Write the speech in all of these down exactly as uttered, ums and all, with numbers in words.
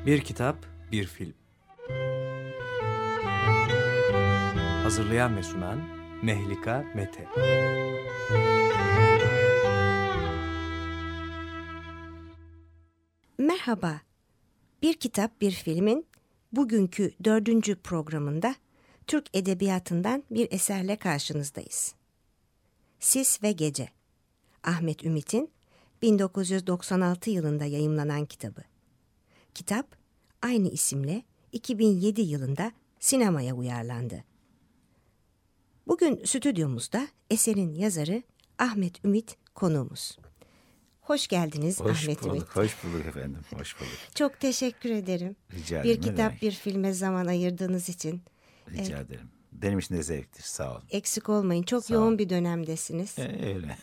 Bir kitap, bir film. Hazırlayan ve sunan Mehlika Mete. Merhaba. Bir kitap, bir filmin bugünkü dördüncü programında Türk Edebiyatı'ndan bir eserle karşınızdayız. Sis ve Gece. Ahmet Ümit'in bin dokuz yüz doksan altı yılında yayımlanan kitabı. Kitap aynı isimle iki bin yedi yılında sinemaya uyarlandı. Bugün stüdyomuzda eserin yazarı Ahmet Ümit konuğumuz. Hoş geldiniz hoş Ahmet bulduk, Ümit. Hoş bulduk efendim, hoş bulduk. Çok teşekkür ederim. Rica ederim. Bir kitap, bir filme zaman ayırdığınız için. Rica Ee, ederim. Benim için de zevktir, sağ olun. Eksik olmayın. Çok Sağ yoğun olun. bir dönemdesiniz. Ee, öyle.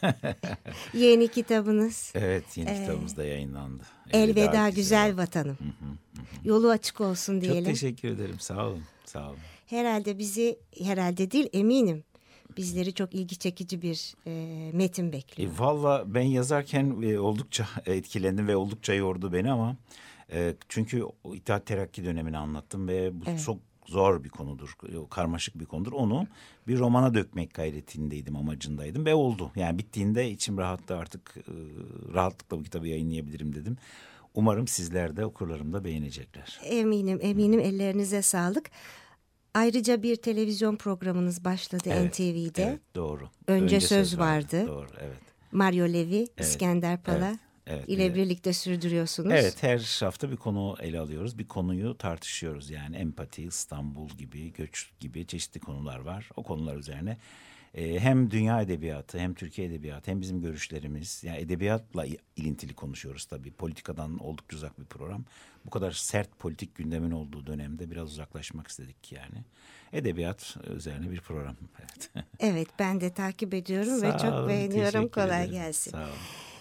Yeni kitabınız. Evet, yeni Ee, kitabımız da yayınlandı. Elveda, Elveda Güzel, Güzel Vatanım. Hı hı, hı. Yolu açık olsun diyelim. Çok teşekkür ederim, sağ olun, sağ olun. Herhalde bizi, herhalde değil eminim, bizleri çok ilgi çekici bir e, metin bekliyor. E, Valla ben yazarken e, oldukça etkilendim ve oldukça yordu beni ama... E, çünkü o İttihat Terakki dönemini anlattım ve bu evet. çok zor bir konudur, karmaşık bir konudur. Onu bir romana dökmek gayretindeydim, amacındaydım ve oldu. Yani bittiğinde içim rahattı, artık e, rahatlıkla bu kitabı yayınlayabilirim dedim. Umarım sizler de, okurlarım da beğenecekler. Eminim, eminim. Ellerinize sağlık. Ayrıca bir televizyon programınız başladı evet, N T V'de. Evet, doğru. Önce, Önce Söz, söz vardı. vardı. Doğru, evet. Mario Levi, evet, İskender Pala. Evet. Evet, ile evet. birlikte sürdürüyorsunuz. Evet, her hafta bir konu ele alıyoruz. Bir konuyu tartışıyoruz. Yani empati, İstanbul gibi, göç gibi çeşitli konular var. O konular üzerine e, hem dünya edebiyatı, hem Türkiye edebiyatı, hem bizim görüşlerimiz. Yani edebiyatla ilintili konuşuyoruz tabii. Politikadan oldukça uzak bir program. Bu kadar sert politik gündemin olduğu dönemde biraz uzaklaşmak istedik yani. Edebiyat üzerine bir program. Evet, evet, ben de takip ediyorum ve çok olun, beğeniyorum. Kolay ederim. gelsin. Sağ olun.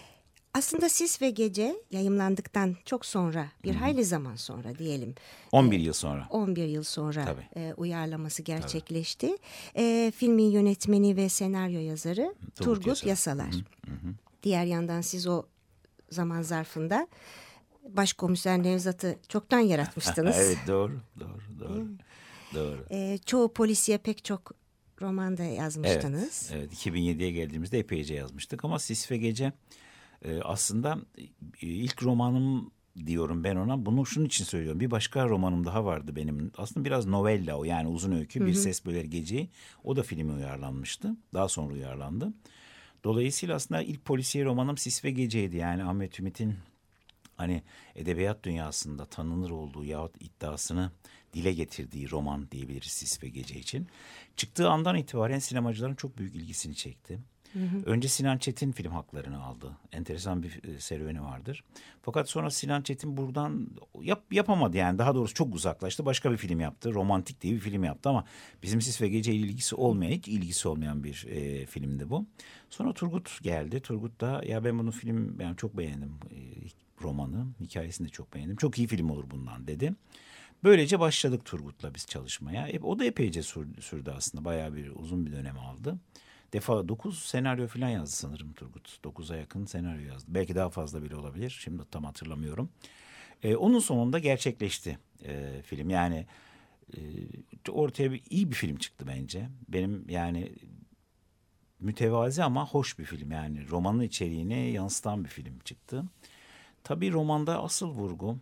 Aslında Sis ve Gece yayımlandıktan çok sonra, bir Hı-hı. hayli zaman sonra diyelim. on bir yıl sonra. on bir yıl sonra e, uyarlaması gerçekleşti. E, filmin yönetmeni ve senaryo yazarı Turgut, Turgut Yasalar. Yasalar. Hı hı. Diğer yandan siz o zaman zarfında Başkomiser Nevzat'ı çoktan yaratmıştınız. Evet, doğru, doğru, doğru. doğru. E, çoğu polisiye pek çok romanda yazmıştınız. Evet, evet, iki bin yediye geldiğimizde epeyce yazmıştık ama Sis ve Gece... Ee, aslında ilk romanım diyorum ben ona. Bunu şunun için söylüyorum. Bir başka romanım daha vardı benim. Aslında biraz novella o, yani uzun öykü. Hı hı. Bir Ses Böler Gece'yi. O da filme uyarlanmıştı. Daha sonra uyarlandı. Dolayısıyla aslında ilk polisiye romanım Sis ve Gece'ydi. Yani Ahmet Ümit'in hani edebiyat dünyasında tanınır olduğu yahut iddiasını dile getirdiği roman diyebiliriz Sis ve Gece için. Çıktığı andan itibaren sinemacıların çok büyük ilgisini çekti. Hı hı. Önce Sinan Çetin film haklarını aldı. Enteresan bir serüveni vardır. Fakat sonra Sinan Çetin buradan yap, yapamadı yani. Daha doğrusu çok uzaklaştı. Başka bir film yaptı. Romantik diye bir film yaptı ama bizim Sis ve Gece ile ilgisi olmayan, hiç ilgisi olmayan bir e, filmdi bu. Sonra Turgut geldi. Turgut da ya ben bunu film ben çok beğendim. E, romanı, hikayesini de çok beğendim. Çok iyi film olur bundan dedi. Böylece başladık Turgut'la biz çalışmaya. E, o da epeyce sürdü, sürdü aslında. Bayağı bir uzun bir dönem aldı. Defa dokuz senaryo falan yazdı sanırım Turgut. Dokuza yakın senaryo yazdı. Belki daha fazla bile olabilir. Şimdi tam hatırlamıyorum. Ee, onun sonunda gerçekleşti e, film. Yani e, ortaya bir, iyi bir film çıktı bence. Benim yani mütevazi ama hoş bir film. Yani romanın içeriğini yansıtan bir film çıktı. Tabii romanda asıl vurgu...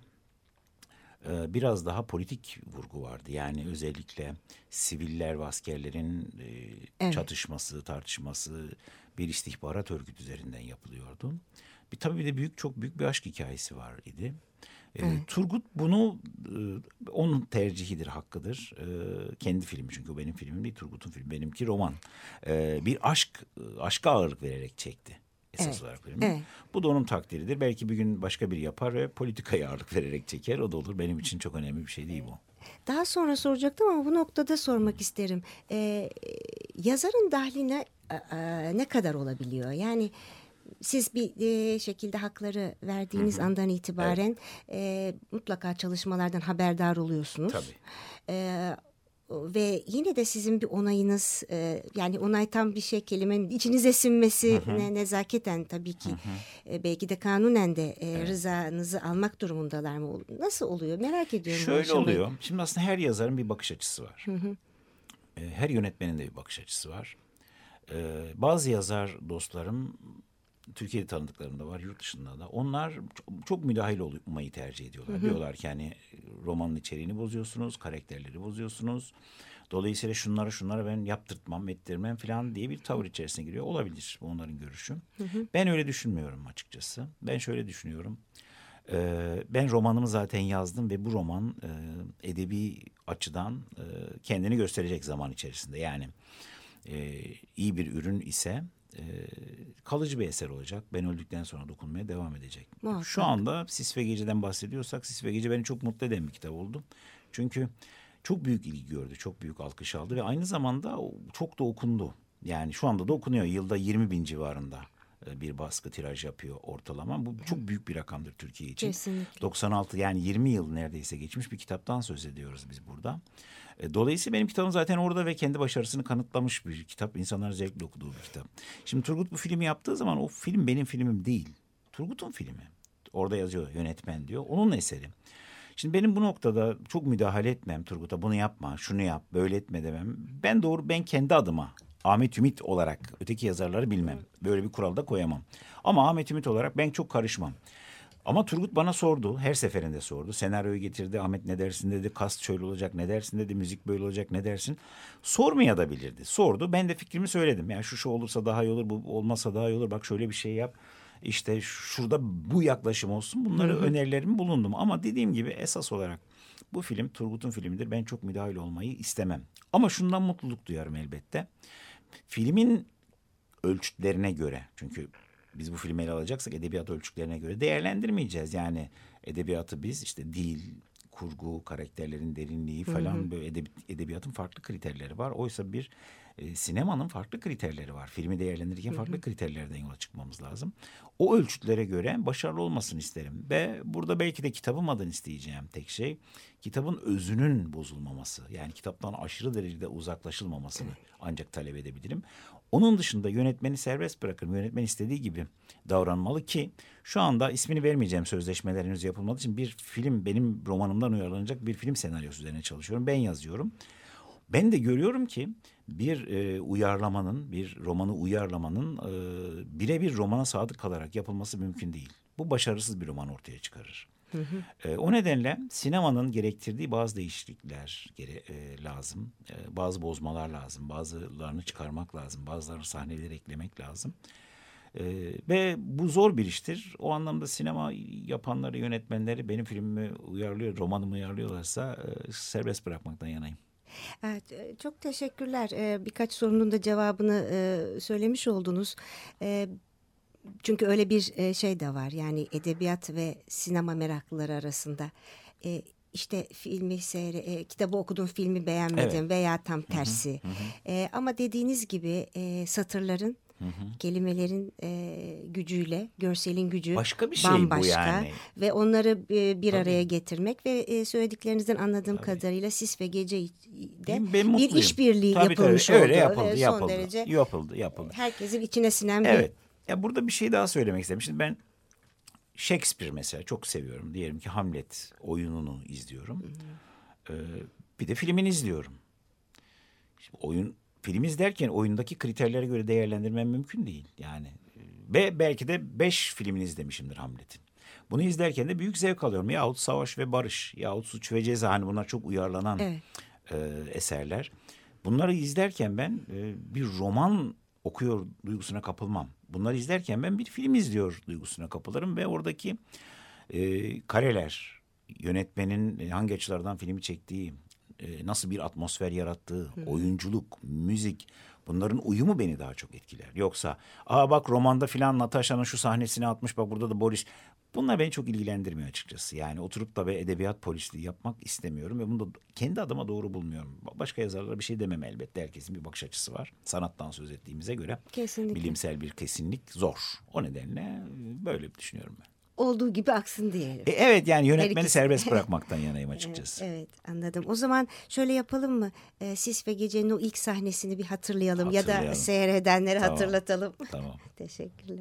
biraz daha politik vurgu vardı. Yani özellikle siviller ve askerlerin evet. çatışması, tartışması bir istihbarat örgütü üzerinden yapılıyordu. Bir tabii bir de büyük çok büyük bir aşk hikayesi var idi. Evet. Turgut bunu onun tercihidir, hakkıdır. Kendi filmi, çünkü o benim filmim değil, Turgut'un filmi. Benimki roman. Bir aşk aşka ağırlık vererek çekti. Esas evet, olarak filmi. Evet. Bu da onun takdiridir. Belki bir gün başka biri yapar ve politikaya ağırlık vererek çeker. O da olur. Benim için çok önemli bir şey değil bu. Daha sonra soracaktım ama bu noktada sormak hmm. isterim. Ee, yazarın dahline e, ne kadar olabiliyor? Yani siz bir e, şekilde hakları verdiğiniz hı hı. andan itibaren evet. e, mutlaka çalışmalardan haberdar oluyorsunuz. Tabii. E, ve yine de sizin bir onayınız, e, yani onay tam bir şey, kelimenin içinize sinmesi Hı hı. ne, nezaketen tabii ki, Hı hı. e, belki de kanunen de e, Evet. rızanızı almak durumundalar mı? Nasıl oluyor? Merak ediyorum. bu Şöyle aşamayı. oluyor. Şimdi aslında her yazarın bir bakış açısı var. Hı hı. E, Her yönetmenin de bir bakış açısı var. E, Bazı yazar dostlarım, Türkiye'de tanıdıklarım da var, yurt dışında da. Onlar çok, çok müdahil olmayı tercih ediyorlar. Hı hı. Diyorlar ki hani romanın içeriğini bozuyorsunuz, karakterleri bozuyorsunuz. Dolayısıyla şunları şunları ben yaptırtmam, ettirmem falan diye bir tavır içerisine giriyor. Olabilir, bu onların görüşü. Hı hı. Ben öyle düşünmüyorum açıkçası. Ben şöyle düşünüyorum. Ee, ben romanımı zaten yazdım ve bu roman e, edebi açıdan e, kendini gösterecek zaman içerisinde. Yani e, iyi bir ürün ise e, kalıcı bir eser olacak. Ben öldükten sonra dokunmaya devam edecek. Muhakkak. Şu anda Sis ve Gece'den bahsediyorsak, Sis ve Gece beni çok mutlu eden bir kitap oldu. Çünkü çok büyük ilgi gördü, çok büyük alkış aldı ve aynı zamanda çok da okundu. Yani şu anda da okunuyor. Yılda yirmi bin civarında bir baskı tiraj yapıyor ortalama. Bu çok büyük bir rakamdır Türkiye için. Kesinlikle. doksan altı, yani yirmi yıl neredeyse geçmiş bir kitaptan söz ediyoruz biz burada. Dolayısıyla benim kitabım zaten orada ve kendi başarısını kanıtlamış bir kitap. İnsanların zevkle okuduğu bir kitap. Şimdi Turgut bu filmi yaptığı zaman o film benim filmim değil. Turgut'un filmi. Orada yazıyor, yönetmen diyor. Onun eseri. Şimdi benim bu noktada çok müdahale etmem Turgut'a, bunu yapma, şunu yap, böyle etme demem. Ben doğru, ben kendi adıma Ahmet Ümit olarak öteki yazarları bilmem. Böyle bir kural da koyamam. Ama Ahmet Ümit olarak ben çok karışmam. Ama Turgut bana sordu, her seferinde sordu. Senaryoyu getirdi, Ahmet ne dersin dedi, kast şöyle olacak, ne dersin dedi, müzik böyle olacak, ne dersin? Sormaya da bilirdi. Sordu, ben de fikrimi söyledim. Yani şu şu olursa daha iyi olur, bu olmazsa daha iyi olur, bak şöyle bir şey yap. İşte şurada bu yaklaşım olsun, bunları Hı hı. önerilerimi bulundum. Ama dediğim gibi esas olarak bu film Turgut'un filmidir. Ben çok müdahil olmayı istemem. Ama şundan mutluluk duyarım elbette. Filmin ölçütlerine göre, çünkü biz bu filmi ele alacaksak edebiyat ölçütlerine göre değerlendirmeyeceğiz. Yani edebiyatı biz işte dil, kurgu, karakterlerin derinliği falan, Hı hı. böyle edebi, edebiyatın farklı kriterleri var. Oysa bir e, sinemanın farklı kriterleri var. Filmi değerlendirirken farklı kriterlerden yola çıkmamız lazım. O ölçütlere göre başarılı olmasını isterim. Ve burada belki de kitabım adına isteyeceğim tek şey, kitabın özünün bozulmaması. Yani kitaptan aşırı derecede uzaklaşılmamasını ancak talep edebilirim. Onun dışında yönetmeni serbest bırakırım. Yönetmen istediği gibi davranmalı ki şu anda ismini vermeyeceğim, sözleşmeler henüz yapılmadığı için bir film, benim romanımdan uyarlanacak bir film senaryosu üzerine çalışıyorum. Ben yazıyorum. Ben de görüyorum ki bir e, uyarlamanın, bir romanı uyarlamanın e, birebir romana sadık kalarak yapılması mümkün değil. Bu başarısız bir roman ortaya çıkarır. Hı hı. E, o nedenle sinemanın gerektirdiği bazı değişiklikler gere, e, lazım. E, bazı bozmalar lazım. Bazılarını çıkarmak lazım. Bazılarını sahneleri eklemek lazım. E, ve bu zor bir iştir. O anlamda sinema yapanları, yönetmenleri benim filmimi uyarlıyor, romanımı uyarlıyorlarsa e, serbest bırakmaktan yanayım. Evet, e, çok teşekkürler. E, Birkaç sorunun da cevabını e, söylemiş oldunuz. E, Çünkü öyle bir e, şey de var. Yani edebiyat ve sinema meraklıları arasında. E, işte filmi seyre, e, kitabı okudum, filmi beğenmedim, Evet. veya tam tersi. Hı hı. E, ama dediğiniz gibi e, satırların, Hı hı. kelimelerin e, gücüyle, görselin gücü Başka bir şey bambaşka. bu yani. Ve onları e, bir Tabii. araya getirmek ve e, söylediklerinizden anladığım Tabii. kadarıyla Sis ve Gece'de Ben bir mutluyum. işbirliği Tabii, yapılmış tabii. oldu. Öyle yapıldı, Ve son yapıldı, derece yapıldı, yapıldı. herkesin içine sinen bir... Evet. Ya burada bir şey daha söylemek istedim. Şimdi ben Shakespeare mesela çok seviyorum. Diyelim ki Hamlet oyununu izliyorum. Ee, bir de filmini izliyorum. Şimdi oyun, film izlerken oyundaki kriterlere göre değerlendirmem mümkün değil. Yani ve belki de beş filmini izlemişimdir Hamlet'in. Bunu izlerken de büyük zevk alıyorum. Yahut Savaş ve Barış, yahut Suç ve Ceza. Hani bunlar çok uyarlanan Evet. e, eserler. Bunları izlerken ben e, bir roman okuyor duygusuna kapılmam. Bunları izlerken ben bir film izliyor duygusuna kapılırım ve oradaki e, kareler, yönetmenin hangi açılardan filmi çektiği, e, nasıl bir atmosfer yarattığı, Hı. oyunculuk, müzik, bunların uyumu beni daha çok etkiler. Yoksa aa bak romanda filan Natasha'nın şu sahnesini atmış, bak burada da Boris. Bunlar beni çok ilgilendirmiyor açıkçası. Yani oturup da bir edebiyat polisliği yapmak istemiyorum ve bunu da kendi adıma doğru bulmuyorum. Başka yazarlara bir şey demem elbette. Herkesin bir bakış açısı var. Sanattan söz ettiğimize göre Kesinlikle. bilimsel bir kesinlik zor. O nedenle böyle düşünüyorum ben. olduğu gibi aksın diyelim. E, evet yani yönetmeni ikisi. serbest bırakmaktan yanayım açıkçası. Evet, evet, anladım. O zaman şöyle yapalım mı? Ee, Sis ve Gece'nin o ilk sahnesini bir hatırlayalım, Hatırlayalım. ya da seyredenleri Tamam. hatırlatalım. Tamam. Teşekkürler.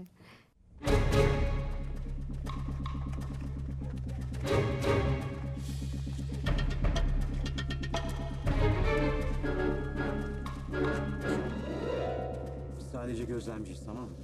Biz sadece gözlemciyiz, tamam mı?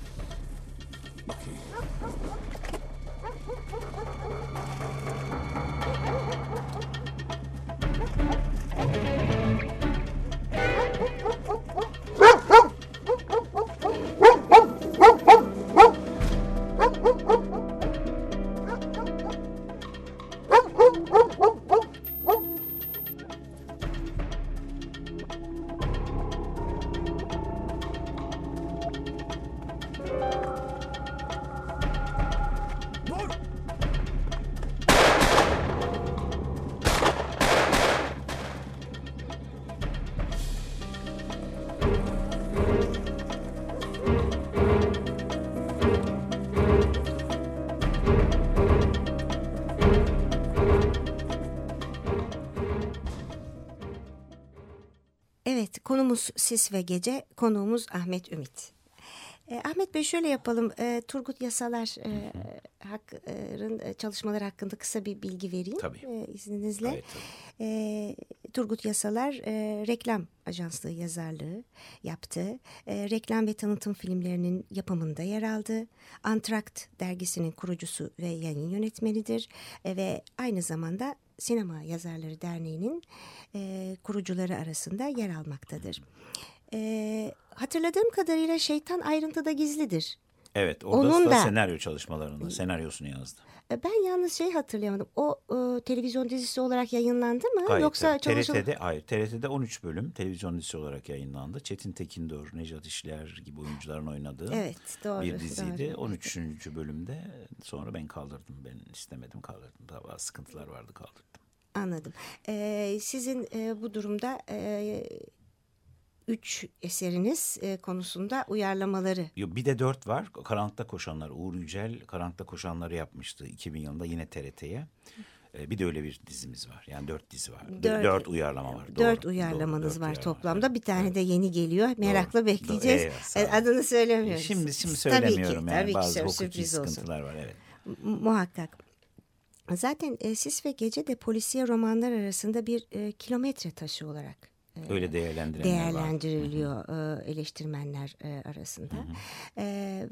Evet, konumuz Sis ve Gece, konuğumuz Ahmet Ümit. E, Ahmet Bey, şöyle yapalım. E, Turgut Yasalar e, Hak'ın e, çalışmaları hakkında kısa bir bilgi vereyim. Tabii. E, izninizle. Evet, tabii. E, Turgut Yasalar e, reklam ajanslığı yazarlığı yaptı. E, reklam ve tanıtım filmlerinin yapımında yer aldı. Antrakt dergisinin kurucusu ve yayın yönetmenidir. E, ve aynı zamanda Sinema Yazarları Derneği'nin e, kurucuları arasında yer almaktadır. E, hatırladığım kadarıyla Şeytan Ayrıntıda Gizlidir. Evet, orada Onun da, da- senaryo çalışmalarında senaryosunu yazdı. E, ben yalnız şey hatırlayamadım. O e, televizyon dizisi olarak yayınlandı mı? Gayet Yoksa tabii. çalışıl- T R T'de hayır, T R T'de on üç bölüm televizyon dizisi olarak yayınlandı. Çetin Tekindor, Nejat İşler gibi oyuncuların oynadığı Evet, doğru. bir diziydi. doğru. on üçüncü bölümde sonra ben kaldırdım. Ben istemedim, kaldırdım. Daha bazı sıkıntılar vardı, kaldırdım. Anladım. E, sizin e, bu durumda e, üç eseriniz e, konusunda uyarlamaları. Yo, bir de dört var. Karanlıkta Koşanlar. Uğur Yücel Karanlıkta Koşanları yapmıştı iki bin yılında yine T R T'ye. Ee, bir de öyle bir dizimiz var. Yani dört dizi var. Dört, Dört- dört uyarlama var. Dört Doğru, uyarlamanız doğru, dört var uyarlama. toplamda. Evet, Bir tane evet. de yeni geliyor. Merakla Doğru, bekleyeceğiz. doğru. Eyvallah, sağ E, olun. Adını söylemiyoruz. Şimdi şimdi Tabii ki, söylemiyorum yani. tabii ki Bazı sür- hukuki sürpriz olsun. sıkıntılar var. Evet. M- muhakkak. Zaten e, Sis ve Gece de polisiye romanlar arasında bir e, kilometre taşı olarak e, Öyle değerlendirenler var. değerlendiriliyor e, eleştirmenler e, arasında. E,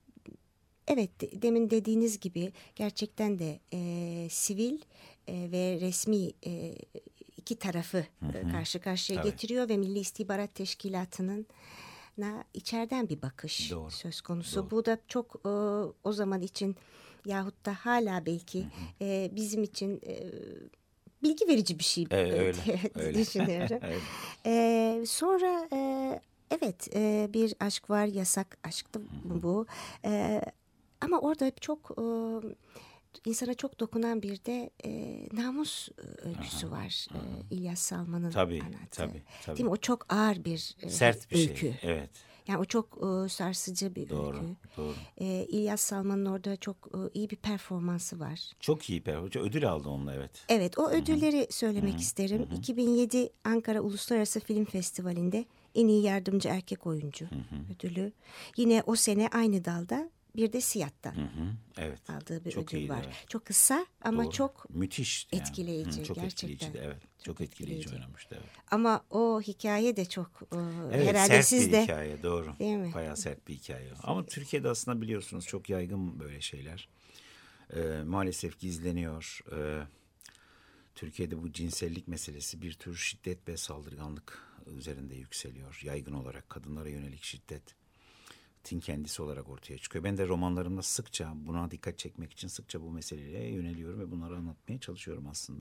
evet, de- demin dediğiniz gibi gerçekten de e, sivil e, ve resmi e, iki tarafı e, karşı karşıya Tabii. getiriyor ve Milli İstihbarat Teşkilatı'nın na içeriden bir bakış Doğru, söz konusu. doğru. Bu da çok e, o zaman için yahut da hala belki e, bizim için e, bilgi verici bir şey E, öyle, diye öyle. düşünüyorum. Evet. E, sonra e, evet e, bir aşk var, yasak aşktı bu. E, ama orada çok e, insana çok dokunan bir de e, namus öyküsü var. E, İlyas Salman'ın Tabii, anlattığı. tabii, tabii. Değil mi? O çok ağır bir e, Sert bir öykü. şey. Evet. Yani o çok e, sarsıcı bir Doğru, öykü. doğru. E, İlyas Salman'ın orada çok e, iyi bir performansı var. Çok iyi performans. Ödül aldı onunla, evet. Evet, o ödülleri söylemek isterim. iki bin yedi Ankara Uluslararası Film Festivali'nde en iyi yardımcı erkek oyuncu ödülü. Yine o sene aynı dalda bir de Siyah'tan Hı hı, evet. aldığı bir Çok ödül iyiydi, var. evet. Çok kısa ama Doğru. çok müthiş yani. etkileyici, Hı, çok gerçekten. etkileyiciydi, evet. Çok, Çok etkileyici, etkileyici. oynamıştı, evet. ama o hikaye de çok e, Evet, herhalde sert siz bir de hikaye, doğru. Değil mi? Bayağı sert bir hikaye. Ama Türkiye'de aslında biliyorsunuz çok yaygın böyle şeyler. Ee, maalesef gizleniyor. Ee, Türkiye'de bu cinsellik meselesi bir tür şiddet ve saldırganlık üzerinde yükseliyor. Yaygın olarak kadınlara yönelik şiddet. Tin kendisi olarak ortaya çıkıyor. Ben de romanlarımda sıkça buna dikkat çekmek için sıkça bu meseleye yöneliyorum ve bunları anlatmaya çalışıyorum aslında.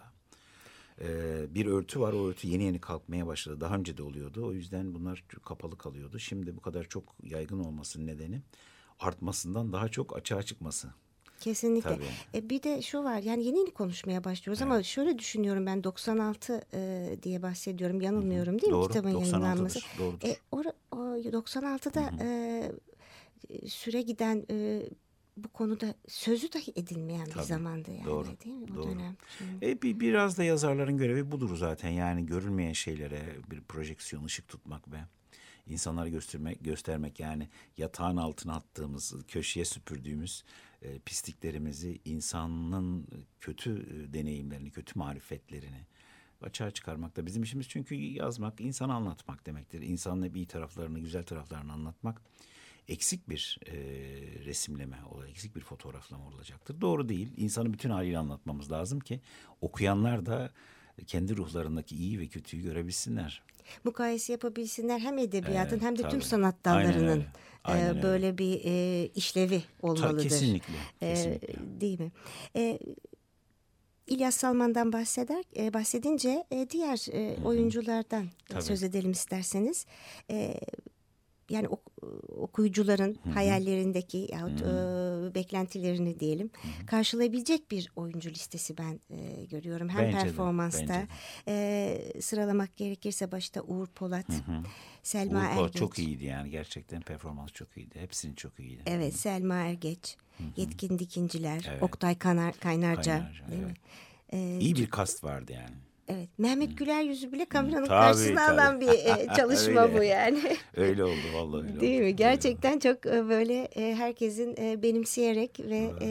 Ee, bir örtü var, o örtü yeni yeni kalkmaya başladı. Daha önce de oluyordu. O yüzden bunlar kapalı kalıyordu. Şimdi bu kadar çok yaygın olmasının nedeni artmasından daha çok açığa çıkması. kesinlikle. Tabii. E, bir de şu var, yani yeni yeni konuşmaya başlıyoruz ama şöyle düşünüyorum, ben doksan altı e, diye bahsediyorum, yanılmıyorum değil mi Doğru, kitabın doksan altıdır, yayınlanması? doğrudur. E, or- o doksan altıda e, süre giden e, bu konuda sözü dahi edilmeyen Tabii, bir zamandı yani, doğru, değil mi o doğru. dönem? Şimdi... E, bir, biraz da yazarların görevi budur zaten. Yani görülmeyen şeylere bir projeksiyon, ışık tutmak ve insanlara göstermek, göstermek yani yatağın altına attığımız, köşeye süpürdüğümüz e, pisliklerimizi, insanın kötü e, deneyimlerini, kötü marifetlerini açığa çıkarmak da bizim işimiz. Çünkü yazmak, insanı anlatmak demektir. İnsanın hep iyi taraflarını, güzel taraflarını anlatmak eksik bir e, resimleme, eksik bir fotoğraflama olacaktır. Doğru değil. İnsanı bütün haliyle anlatmamız lazım ki okuyanlar da kendi ruhlarındaki iyi ve kötüyü görebilsinler. Mukayese yapabilsinler hem edebiyatın Evet, hem de tabii. tüm sanat Aynen dallarının öyle. Aynen e, böyle bir e, işlevi olmalıdır. Ta, kesinlikle. E, kesinlikle. değil mi? E, İlyas Salman'dan bahseder, e, bahsedince e, diğer e, oyunculardan Tabii. söz edelim isterseniz. E, yani ok, okuyucuların Hı-hı. hayallerindeki yahut e, beklentilerini diyelim Hı-hı. karşılayabilecek bir oyuncu listesi ben e, görüyorum. Hem bence performansta de, bence de. E, sıralamak gerekirse başta Uğur Polat, Hı-hı. Selma Uğur Polat Ergeç. çok iyiydi yani, gerçekten performans çok iyiydi. Hepsinin çok iyiydi. Evet, Selma Ergeç, Hı-hı. Yetkin Dikinciler, Evet. Oktay Kanar, Kaynarca, Kaynarca, değil evet. mi? E, İyi bir kast vardı yani. Evet, Mehmet Güler yüzü bile kameranın Tabii, karşısına tabii. alan bir e, çalışma Öyle. bu yani. Öyle oldu vallahi öyle Değil oldu. mi? Gerçekten çok e, böyle e, herkesin e, benimseyerek ve e,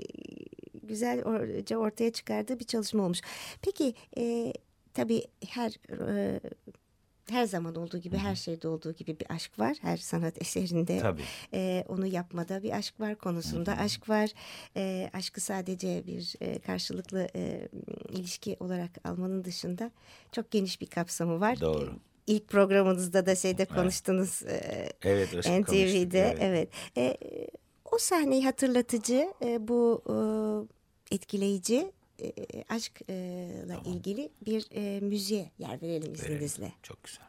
güzel or- ortaya çıkardığı bir çalışma olmuş. Peki e, tabii her e, her zaman olduğu gibi, her şeyde olduğu gibi bir aşk var. Her sanat eserinde Tabii. e, onu yapmada bir aşk var, konusunda Hı-hı. aşk var. E, aşkı sadece bir e, karşılıklı e, ilişki olarak almanın dışında çok geniş bir kapsamı var. Doğru. E, İlk programınızda da şeyde konuştunuz. E, Evet, aşkı N T V'de. konuştuk, evet. Evet. E, o sahneyi hatırlatıcı, e, bu e, etkileyici e, aşkla Tamam. ilgili bir e, müziğe yer verelim izninizle. Verelim. Çok güzel.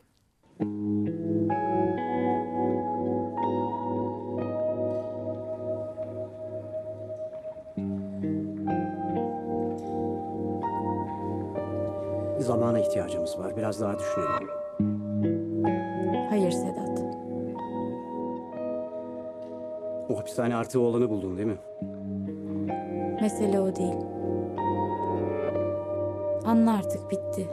Zamana ihtiyacımız var. Biraz daha düşünelim. Hayır Sedat. O hapishane artığı olanı buldun değil mi? Mesele o değil. Anla artık, bitti.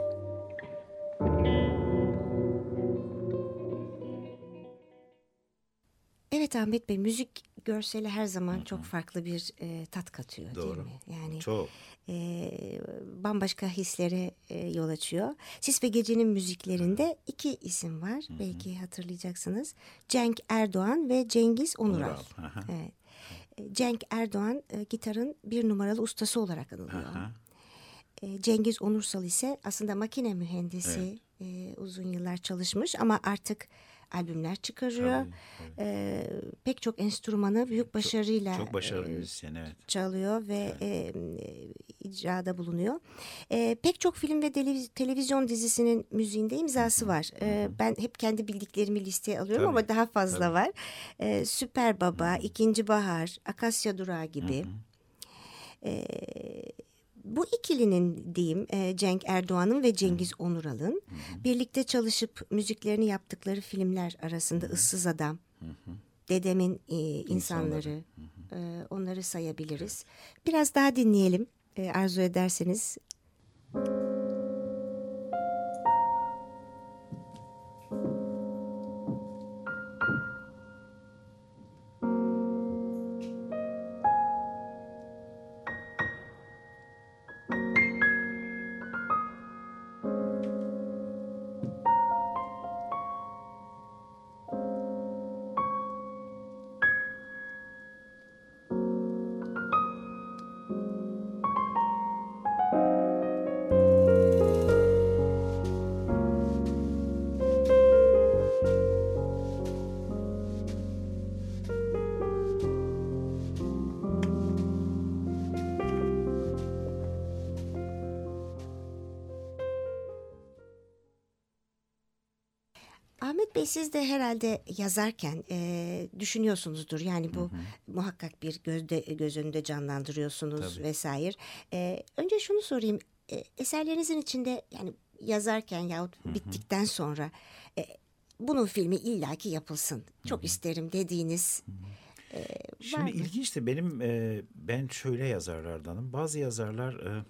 Evet Ahmet Bey, müzik görsele her zaman Hı-hı. çok farklı bir e, tat katıyor. Doğru. Değil mi? Yani çok. E, bambaşka hislere e, yol açıyor. Sis ve Gece'nin müziklerinde Hı-hı. iki isim var. Hı-hı. Belki hatırlayacaksınız. Cenk Erdoğan ve Cengiz Onural. Onural. Evet. Cenk Erdoğan e, gitarın bir numaralı ustası olarak anılıyor. E, Cengiz Onursal ise aslında makine mühendisi. Evet. E, uzun yıllar çalışmış ama artık albümler çıkarıyor. Tabii, tabii. Ee, pek çok enstrümanı büyük başarıyla çok, çok başarılı müzisyen, evet. çalıyor ve evet. e, icrada bulunuyor. E, pek çok film ve televiz- televizyon dizisinin müziğinde imzası var. E, ben hep kendi bildiklerimi listeye alıyorum tabii, ama daha fazla tabii. var. E, Süper Baba, Hı-hı. İkinci Bahar, Akasya Durağı gibi. E, Bu ikilinin diyeyim Cenk Erdoğan'ın ve Cengiz Onural'ın Hı-hı. birlikte çalışıp müziklerini yaptıkları filmler arasında Hı-hı. Issız Adam, Hı-hı. Dedemin e, İnsanları, e, onları sayabiliriz. Evet. Biraz daha dinleyelim e, arzu ederseniz. Ahmet Bey, siz de herhalde yazarken e, düşünüyorsunuzdur. Yani bu hı hı. muhakkak bir gözde, göz önünde canlandırıyorsunuz Tabii. vesaire. E, önce şunu sorayım. E, eserlerinizin içinde yani yazarken yahut hı hı. bittikten sonra e, bunun filmi illaki yapılsın. Çok hı hı. isterim dediğiniz e, var Şimdi mı? ilginç de benim e, ben şöyle yazarlardanım. Bazı yazarlar e,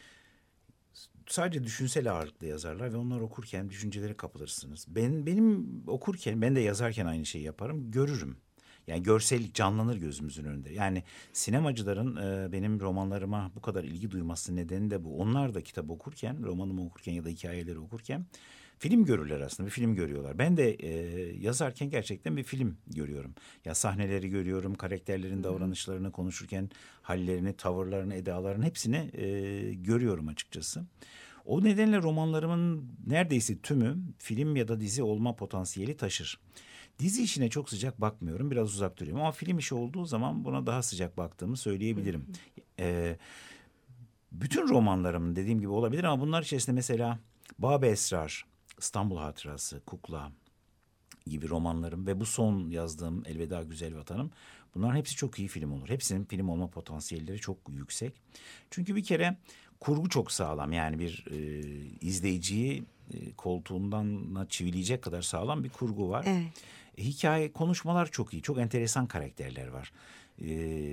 sadece düşünsel ağırlıklı yazarlar ve onlar okurken düşüncelere kapılırsınız. Ben benim okurken, ben de yazarken aynı şeyi yaparım, görürüm. Yani görsellik canlanır gözümüzün önünde. Yani sinemacıların e, benim romanlarıma bu kadar ilgi duyması nedeni de bu. Onlar da kitap okurken, romanımı okurken ya da hikayeleri okurken film görürler aslında. Bir film görüyorlar. Ben de e, yazarken gerçekten bir film görüyorum. Ya sahneleri görüyorum, karakterlerin davranışlarını konuşurken hallerini, tavırlarını, edalarını hepsini e, görüyorum açıkçası. O nedenle romanlarımın neredeyse tümü film ya da dizi olma potansiyeli taşır. Dizi işine çok sıcak bakmıyorum. Biraz uzak duruyorum. Ama film işi olduğu zaman buna daha sıcak baktığımı söyleyebilirim. Ee, bütün romanlarım dediğim gibi olabilir ama bunlar içerisinde mesela Bab-ı Esrar, İstanbul Hatırası, Kukla gibi romanlarım ve bu son yazdığım Elveda Güzel Vatanım, bunların hepsi çok iyi film olur. Hepsinin film olma potansiyelleri çok yüksek. Çünkü bir kere kurgu çok sağlam. Yani bir e, izleyiciyi e, koltuğundan çivileyecek kadar sağlam bir kurgu var. Evet. E, hikaye, konuşmalar çok iyi. Çok enteresan karakterler var. E,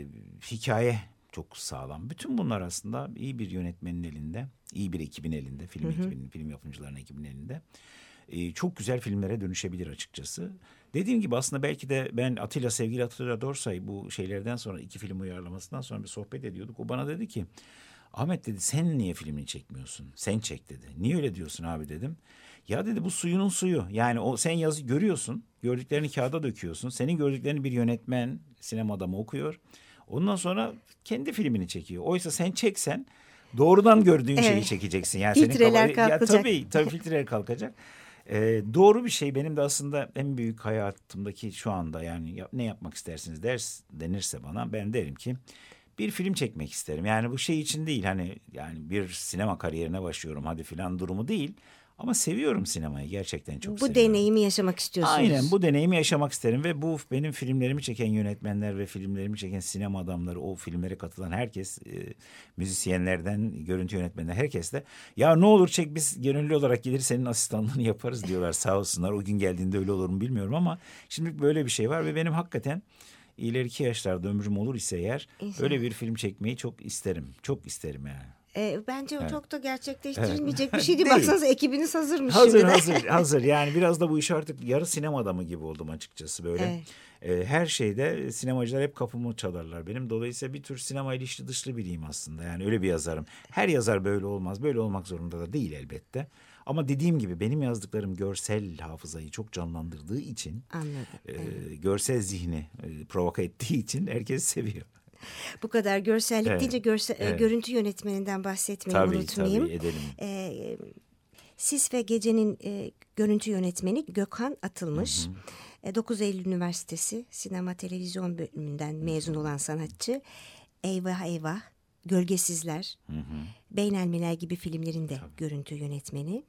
hikaye çok sağlam. Bütün bunlar aslında iyi bir yönetmenin elinde, iyi bir ekibin elinde, film ekibinin, film yapımcılarının ekibinin elinde. E, çok güzel filmlere dönüşebilir açıkçası. Dediğim gibi aslında belki de ben Atilla, sevgili Atilla Dorsay bu şeylerden sonra, iki film uyarlamasından sonra bir sohbet ediyorduk. O bana dedi ki, Ahmet dedi, sen niye filmini çekmiyorsun? Sen çek dedi. Niye öyle diyorsun abi dedim. Ya dedi, bu suyunun suyu. Yani o sen yazı görüyorsun. Gördüklerini kağıda döküyorsun. Senin gördüklerini bir yönetmen, sinema adamı okuyor. Ondan sonra kendi filmini çekiyor. Oysa sen çeksen doğrudan gördüğün Evet. şeyi çekeceksin. Yani Filtreler senin kafa- kalkacak. Ya tabii, tabii filtreler kalkacak. Ee, doğru bir şey. Benim de aslında en büyük hayatımdaki şu anda, yani ya- ne yapmak istersiniz ders denirse bana, ben derim ki bir film çekmek isterim. Yani bu şey için değil, hani yani bir sinema kariyerine başlıyorum hadi filan durumu değil. Ama seviyorum sinemayı, gerçekten çok Bu seviyorum. deneyimi yaşamak istiyorsunuz. Aynen, bu deneyimi yaşamak isterim ve bu benim filmlerimi çeken yönetmenler ve filmlerimi çeken sinema adamları, o filmlere katılan herkes, e, müzisyenlerden görüntü yönetmenler, herkes de ya ne olur çek, biz gönüllü olarak gelir senin asistanlığını yaparız diyorlar, sağ olsunlar. O gün geldiğinde öyle olur mu bilmiyorum ama şimdi böyle bir şey var ve benim hakikaten ileriki yaşlarda ömrüm olur ise eğer İnşallah. öyle bir film çekmeyi çok isterim. Çok isterim yani. E, bence o Evet. çok da gerçekleştirilmeyecek bir şey değil. Değil. Baksanıza ekibiniz hazırmış Hazır şimdiden. hazır hazır yani biraz da bu iş artık yarı sinema adamı gibi oldum açıkçası böyle. Evet. Ee, her şeyde sinemacılar hep kapımı çalarlar benim. Dolayısıyla bir tür sinema ile içli dışlı biriyim aslında. Yani öyle bir yazarım. Her yazar böyle olmaz. Böyle olmak zorunda da değil elbette. Ama dediğim gibi benim yazdıklarım görsel hafızayı çok canlandırdığı için, Anladım. e, Evet. görsel zihni e, provoke ettiği için herkes seviyor. Bu kadar görsellik Evet, deyince görse, evet. görüntü yönetmeninden bahsetmeyi Tabii unutmayayım. tabii edelim. E, Sis ve Gece'nin e, görüntü yönetmeni Gökhan Atılmış. E, dokuz Eylül Üniversitesi Sinema Televizyon bölümünden mezun olan sanatçı. Eyvah Eyvah, Gölgesizler, Hı hı. Beynelmiler gibi filmlerin de görüntü yönetmeni.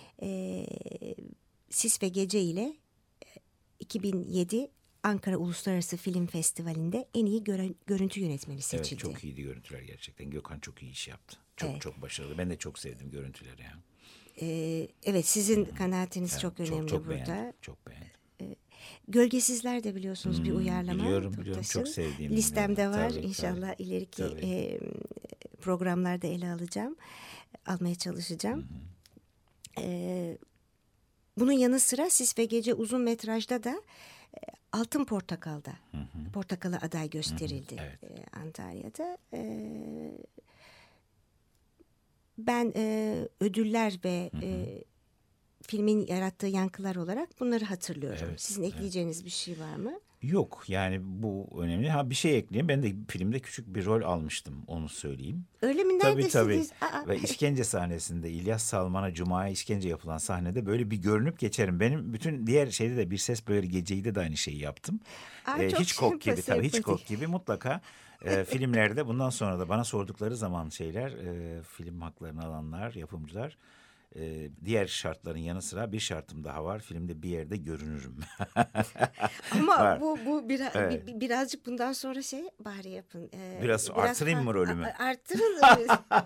E, Sis ve Gece ile iki bin yedi Ankara Uluslararası Film Festivali'nde en iyi göre- görüntü yönetmeni seçildi. Evet, çok iyiydi görüntüler gerçekten. Gökhan çok iyi iş yaptı. Çok Evet. çok başarılı. Ben de çok sevdim görüntüleri yani. Ee, evet, sizin kanaatiniz Evet, çok önemli çok burada. Beğendim, çok beğendim. Gölgesizler de biliyorsunuz bir Hmm, uyarlama. biliyorum, Turtas'ın. biliyorum. Çok sevdiğim. Listemde evet. var. Tabii, İnşallah tabii. ileriki Tabii. e, programlarda ele alacağım. Almaya çalışacağım. Ee, bunun yanı sıra Sis ve Gece uzun metrajda da e, Altın Portakal'da Hı hı. Portakal'a aday gösterildi evet. e, Antalya'da. Ee, ben e, ödüller ve e, filmin yarattığı yankılar olarak bunları hatırlıyorum. Evet, Sizin ekleyeceğiniz bir şey var mı? Yok yani bu önemli. Ha bir şey ekleyeyim. Ben de filmde küçük bir rol almıştım, onu söyleyeyim. Öyle mi? Tabii Neredesiniz? tabii. Aa. Ve işkence sahnesinde İlyas Salman'a Cuma'ya işkence yapılan sahnede böyle bir görünüp geçerim. Benim bütün diğer şeyde de Bir Ses Böyle Gece'yi de aynı şeyi yaptım. Aa, Ee, çok Hitchcock gibi sempati, tabii sempatik. Hitchcock gibi mutlaka e, filmlerde bundan sonra da bana sordukları zaman şeyler e, film haklarını alanlar, yapımcılar, e, diğer şartların yanı sıra bir şartım daha var. Filmde bir yerde görünürüm. Ama Var. bu bu bira- Evet. bi- birazcık bundan sonra şey bari yapın. Ee, Biraz artırayım mı fa- rolümü? a- Artırın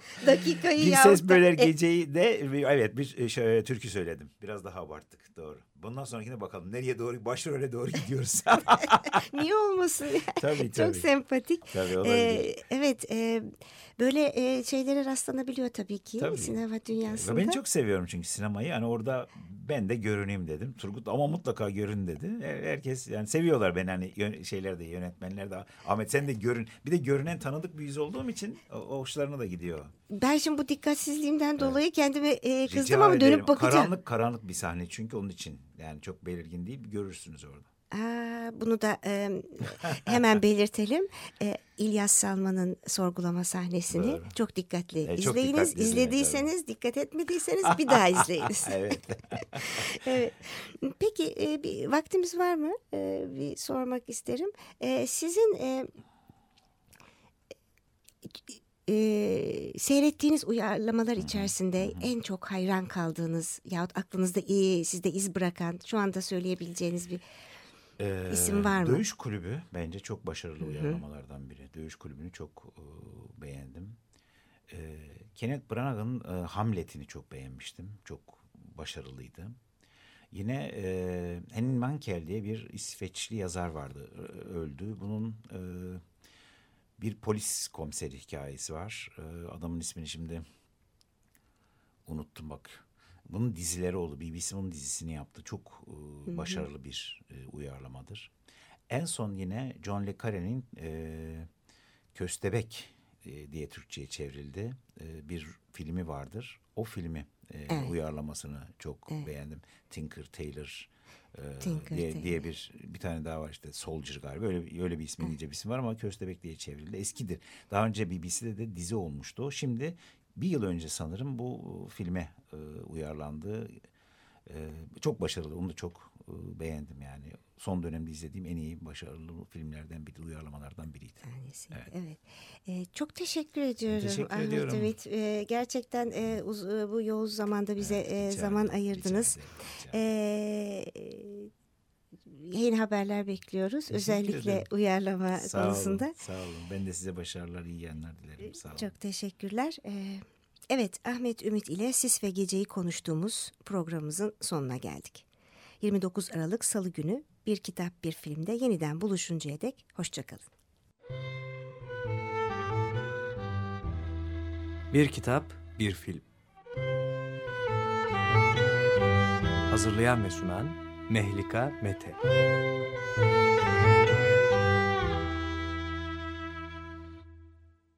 dakikayı Bir yahut Ses da- Böler E, Gece'yi de evet bir e, şey, türkü söyledim. Biraz daha abarttık, doğru. Bundan sonrakine bakalım. Nereye doğru, başrole doğru gidiyoruz. Niye olmasın? Tabii tabii. Çok sempatik. Tabii olabilir. Ee, evet, e, böyle e, şeylere rastlanabiliyor tabii ki Tabii. sinema dünyasında. Ben çok seviyorum çünkü sinemayı. Hani orada ben de görüneyim dedim. Turgut ama mutlaka görün dedi. Herkes yani seviyorlar beni, hani yön, şeyler de, yönetmenler de. Ahmet sen de görün. Bir de görünen tanıdık bir yüz olduğum için o, o hoşlarına da gidiyor. Ben şimdi bu dikkatsizliğimden Evet. dolayı kendime e, kızdım Rica ama ederim. dönüp bakacağım. Karanlık karanlık bir sahne çünkü onun için. Yani çok belirgin değil, görürsünüz orada. Aa, bunu da e, hemen belirtelim. E, İlyas Salman'ın sorgulama sahnesini Doğru. çok dikkatli E, çok izleyiniz. dikkatli İzlediyseniz, dikkat etmediyseniz bir daha izleyiniz. Evet. Evet. Peki e, bir vaktimiz var mı? E, bir sormak isterim. E, sizin e, e, seyrettiğiniz uyarlamalar içerisinde en çok hayran kaldığınız yahut aklınızda iyi, sizde iz bırakan, şu anda söyleyebileceğiniz bir Ee, İsim var mı? Dövüş Kulübü bence çok başarılı uyarlamalardan biri. Dövüş Kulübü'nü çok e, beğendim. E, Kenneth Branagh'ın e, Hamlet'ini çok beğenmiştim. Çok başarılıydı. Yine e, Henning Mankell diye bir İsveçli yazar vardı. Ö- öldü. Bunun e, bir polis komiseri hikayesi var. E, adamın ismini şimdi unuttum bak. Bunun dizileri oldu. B B C bunun dizisini yaptı. Çok e, başarılı bir e, uyarlamadır. En son yine John le Carré'nin e, Köstebek e, diye Türkçe'ye çevrildi. E, bir filmi vardır. O filmi e, Evet. uyarlamasını çok Evet. beğendim. Tinker Tailor e, Tinker diye, Tailor. diye bir bir tane daha var işte, Soldier galiba. Öyle öyle bir ismi, İngilizce bir isim var ama Köstebek diye çevrildi. Eskidir. Daha önce B B C'de de dizi olmuştu o. Şimdi bir yıl önce sanırım bu filme e, uyarlandı. E, çok başarılı. Onu da çok e, beğendim yani. Son dönemde izlediğim en iyi başarılı filmlerden biri, uyarlamalardan biriydi. tanesi. Evet. Evet. Ee, çok teşekkür ediyorum Teşekkür Ahmet ediyorum. Ümit. Ee, gerçekten e, uz, e, bu yoğun zamanda bize Evet, e, rica zaman ederim, ayırdınız. rica ederim, rica ederim. Ee, yeni haberler bekliyoruz. Teşekkür Özellikle ederim. uyarlama Sağ konusunda. olun, sağ olun. Ben de size başarılar, iyi yayınlar dilerim. Sağ olun. Çok teşekkürler. Ee, evet, Ahmet Ümit ile Sis ve Gece'yi konuştuğumuz programımızın sonuna geldik. yirmi dokuz Aralık Salı günü Bir Kitap Bir Filmde yeniden buluşuncaya dek hoşçakalın. Bir kitap, bir film. Hazırlayan ve sunan Mehlika Mete.